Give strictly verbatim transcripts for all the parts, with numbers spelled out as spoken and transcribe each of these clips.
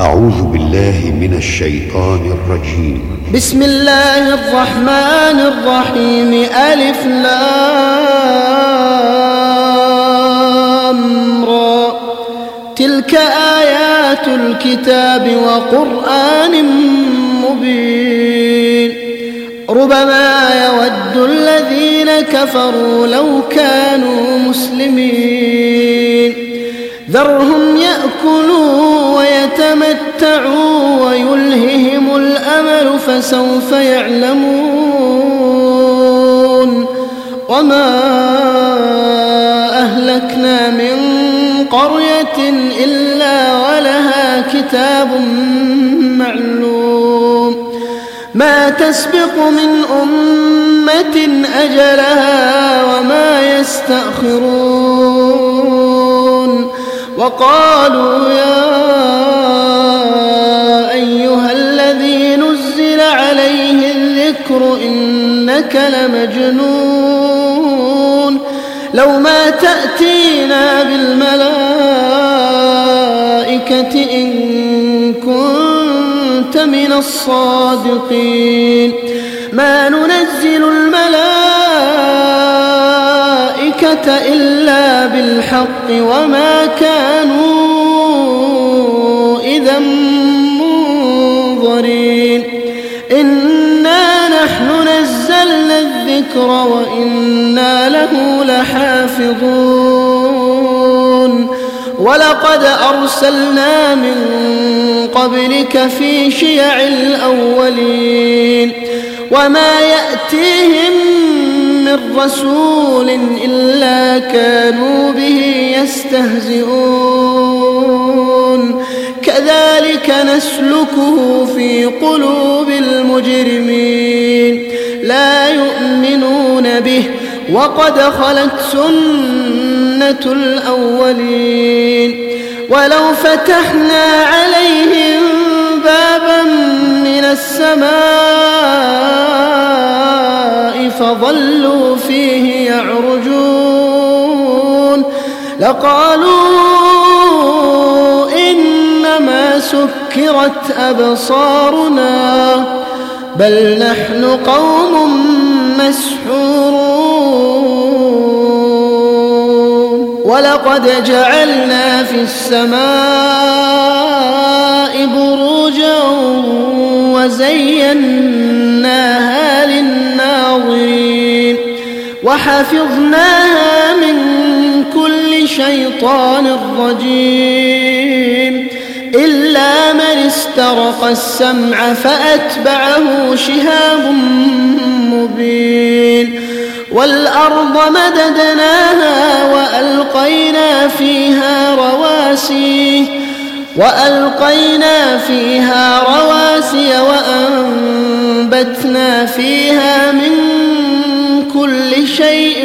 أعوذ بالله من الشيطان الرجيم. بسم الله الرحمن الرحيم. ألف لام را. تلك آيات الكتاب وقرآن مبين. ربما يود الذين كفروا لو كانوا مسلمين. ذرهم يأكلوا ويتمتعوا ويلههم الأمل فسوف يعلمون. وما أهلكنا من قرية إلا ولها كتاب معلوم. ما تسبق من أمة أجلها وما يستأخرون. وقالوا يا أيها الذي نزل عليه الذكر إنك لمجنون. لو ما تأتينا بالملائكة إن كنت من الصادقين. ما ننزل الملائكة إلا بالحق وما كانوا إذا منظرين. إنا نحن نزلنا الذكر وإنا له لحافظون. ولقد أرسلنا من قبلك في شيع الأولين وما يأتيهم من رسول إلا كانوا به يستهزئون. كذلك نسلكه في قلوب المجرمين لا يؤمنون به وقد خلت سنة الأولين. ولو فتحنا عليهم بابا من السماء فظلوا فيه يعرجون لقالوا إنما سكرت أبصارنا بل نحن قوم مسحورون. ولقد جعلنا في السماء بروجا وزيناها للناظرين وحفظناها من كل شيطان رجيم إلا من استرق السمع فأتبعه شهاب مبين. والأرض مددناها وألقينا فيها رواسي وألقينا فيها رواسي وأنبتنا فيها من كل شيء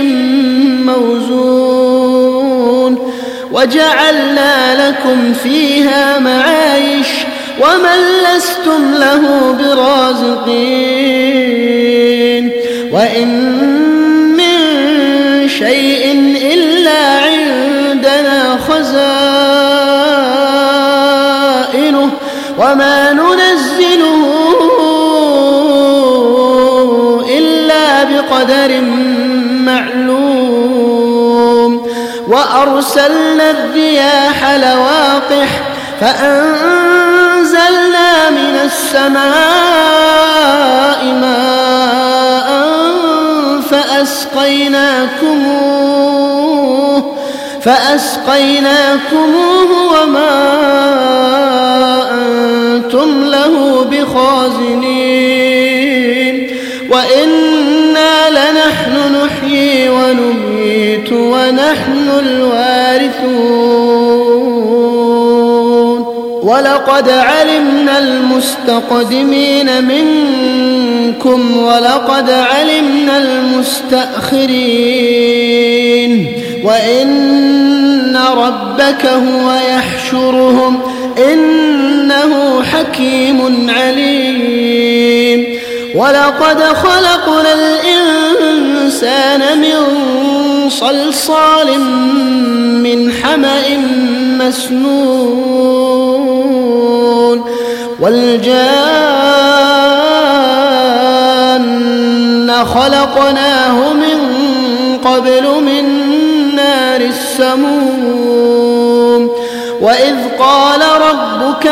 موزون وجعلنا لكم فيها معايش ومن لستم له برازقين. وإن من شيء إلا عندنا خزائنه وما ننزله إلا بقدر معلوم. وأرسلنا الرياح لواقح فأنزلنا من السماء ماء فأسقيناكموه فأسقيناكموه وما أنتم له بخازنين. وإنا لنحن نحيي ونميت ونحن الوارثون. ولقد علمنا المستقدمين منكم ولقد علمنا المستأخرين وإن ربك هو يحشرهم إنه حكيم عليم. ولقد خلقنا الإنسان من صلصال من حمأ مسنون والجان خلقناه من قبل من نار السموم وإذ قال ربك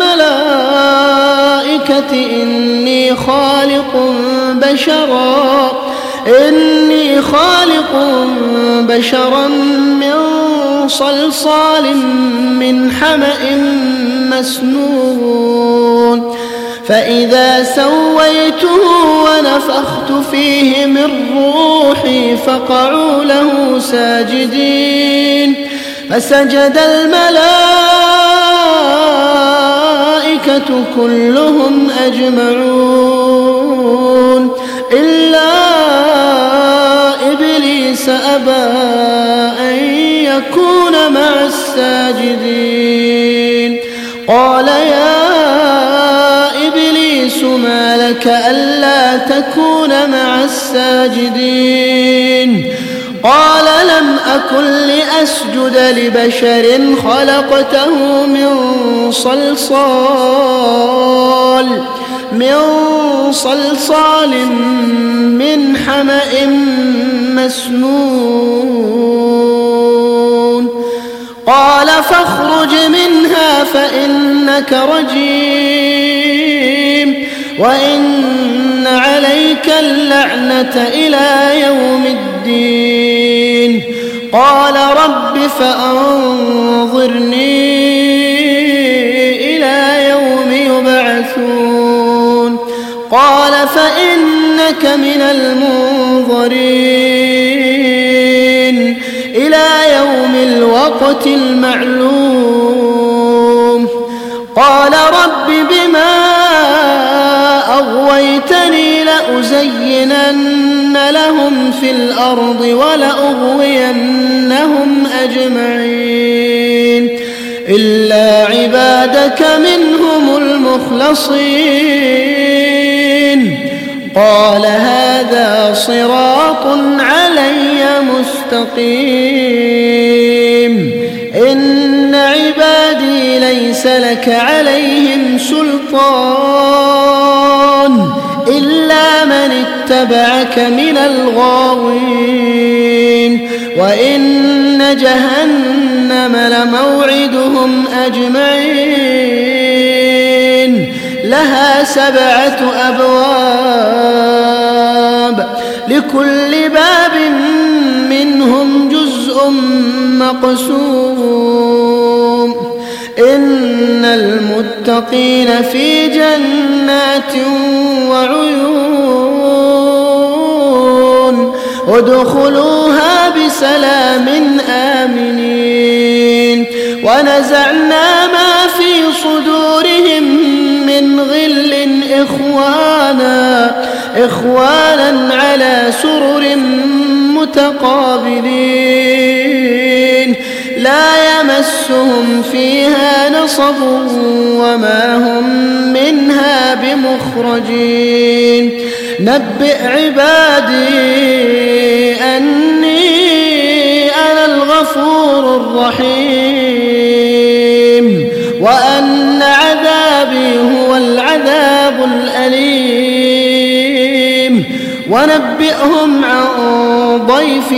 للملائكة إني خالق بشرا إني خالق بشرا من صلصال من حمأ مسنون فإذا سويته ونفخت فيه من روحي فقعوا له ساجدين فسجد الملائكة كلهم أجمعون إلا إبليس أبى أن يكون مع الساجدين قال يا إبليس ما لك ألا تكون مع الساجدين قال لم أكن لأسجد لبشر خلقته من صلصال من صلصال من حمأ مسنون قال فاخرج منها فإنك رجيم وإن عليك اللعنة إلى يوم الدين قال رب فأنظرني إلى يوم يبعثون قال فإنك من المنظرين إلى يوم الوقت المعلوم قال رب بما أغويتني لأزينن لهم في الأرض ولأغوينهم أجمعين إلا عبادك منهم المخلصين قال هذا صراط علي مستقيم إن عبادي ليس لك عليهم سلطان إلا من اتبعك من الغاوين وإن جهنم لموعدهم أجمعين لها سبعة أبواب لكل باب منهم جزء مقسوم إن المتقين في جنات وعيون ادخلوها بسلام آمنين ونزعنا ما في صدورهم من غل إخوانا إخوانا على سرر متقابلين لا يمسهم فيها نصب وما هم منها بمخرجين نبئ عبادي أني أنا الغفور الرحيم وأن عذابي هو العذاب الأليم ونبئهم عن ضيف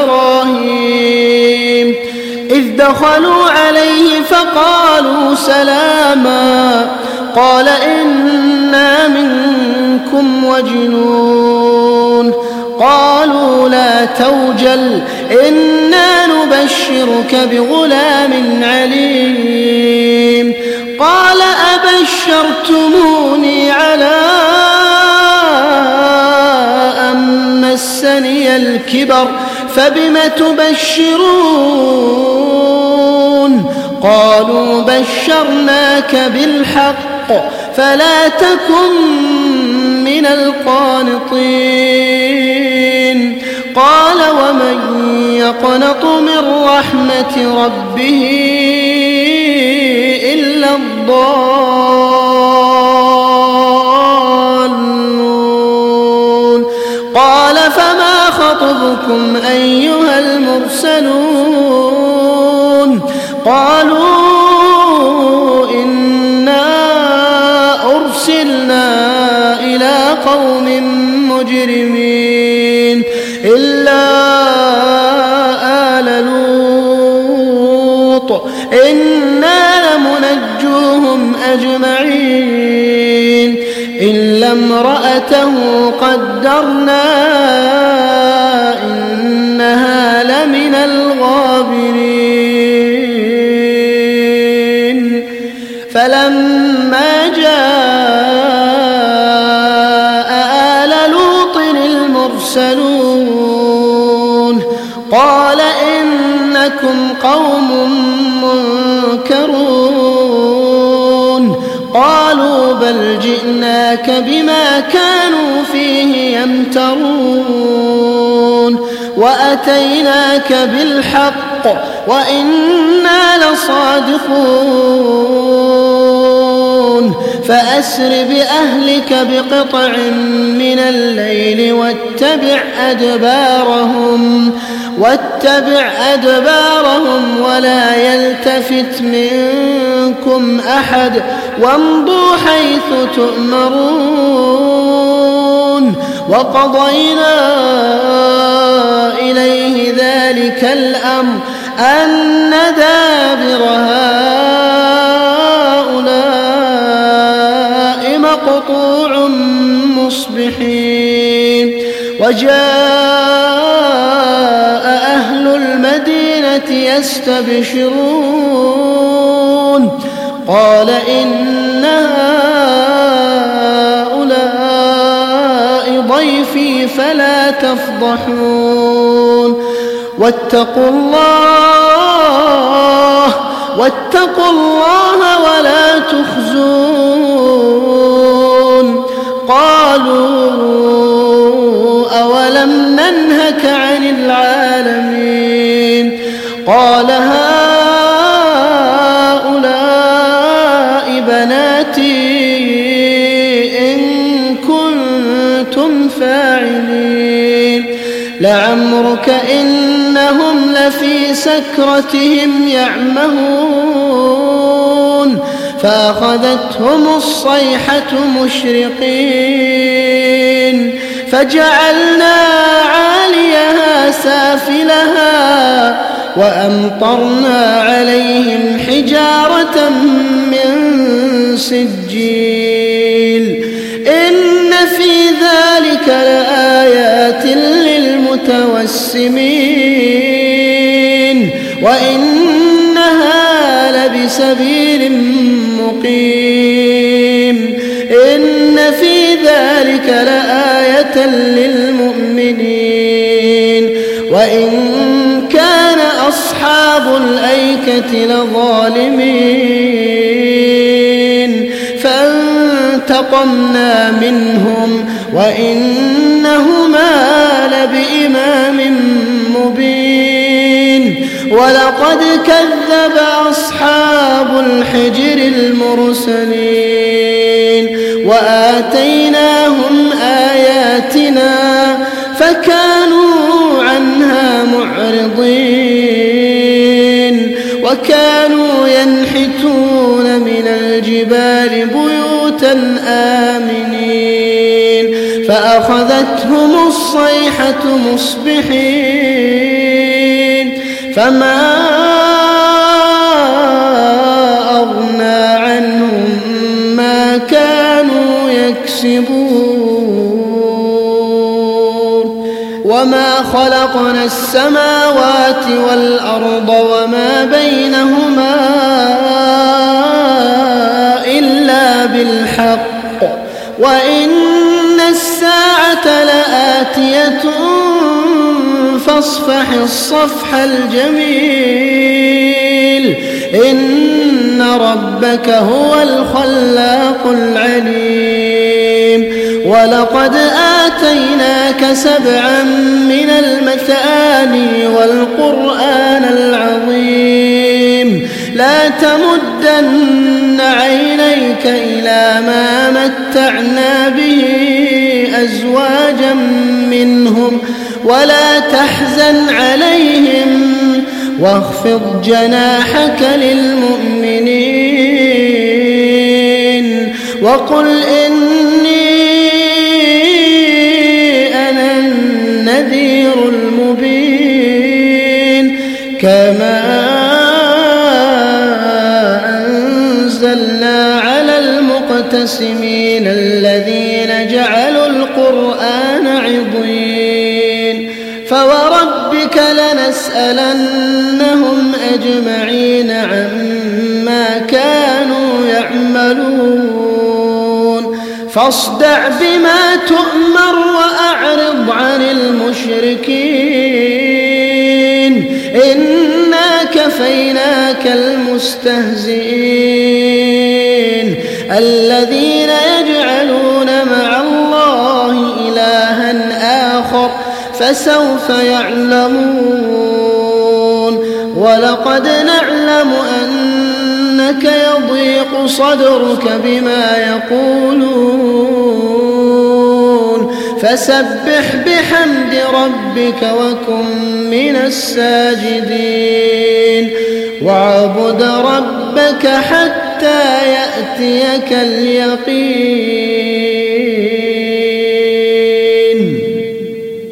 إبراهيم إذ دخلوا عليه فقالوا سلاما قال إنا منكم وجنون قالوا لا توجل إنا نبشرك بغلام عليم قال أبشرتموني على أن مسني الكبر فبم تبشرون قالوا بشرناك بالحق فلا تكن من القانطين قال ومن يقنط من رحمة ربه إلا الضالون قال فما خطبكم أيها المرسلون؟ المرسلون؟ قالوا إنا المجرمين إلا آل لوط إنا لمنجوهم أجمعين إلا امرأته قدرنا إنها لمن الغابرين فلما جاء آل لوط المرسلون قال إنكم قوم منكرون قالوا بل جئناك بما كانوا فيه يمترون وأتيناك بالحق وإنا لصادقون فأسر بأهلك بقطع من الليل واتبع أدبارهم واتبع أدبارهم ولا يلتفت منكم أحد وامضوا حيث تؤمرون وقضينا إليه ذلك الأمر أن دابر هؤلاء مقطوع مصبحين وجاء أهل المدينة يستبشرون قال إن هؤلاء ضيفي فلا تفضحون واتقوا الله واتقوا الله ولا تخزون قالوا أولم ننهك عن العالمين قال هؤلاء بناتي إن كنتم فاعلين لعمرك إنهم لفي سكرتهم يعمهون فأخذتهم الصيحة مشرقين فجعلنا عاليها سافلها وأمطرنا عليهم حجارة من سجيل إن في ذلك لآيات للمتوسمين وإنها لبسبيل مقيم إن في ذلك لآية للمؤمنين وإن كان أصحاب الأيكة لظالمين فانتقمنا منهم وإنهما لبإمام مبين ولقد كذب أصحاب الحجر المرسلين وآتيناهم آياتنا فكانوا عنها معرضين وكانوا ينحتون من الجبال بيوتا آمنين فأخذتهم الصيحة مصبحين فما أغنى عنهم ما كانوا يكسبون وما خلقنا السماوات والأرض وما بينهما إلا بالحق وإن الساعة لآتية فاصفح الصفح الجميل إن ربك هو الخلاق العليم ولقد آتيناك سبعا من المثاني والقرآن العظيم لا تمدن عينيك إلى ما متعنا به أزواجا منهم ولا تحزن عليهم واخفض جناحك للمؤمنين وقل إني نزلنا على المقتسمين الذين جعلوا القرآن عضين فوربك لنسألنهم أجمعين عما كانوا يعملون فاصدع بما تؤمر وأعرض عن المشركين إنا كفيناك المستهزئين الذين يجعلون مع الله إلها آخر فسوف يعلمون ولقد نعلم أنك يضيق صدرك بما يقولون فسبح بحمد ربك وكن من الساجدين واعبد ربك حتى يأتيك اليقين.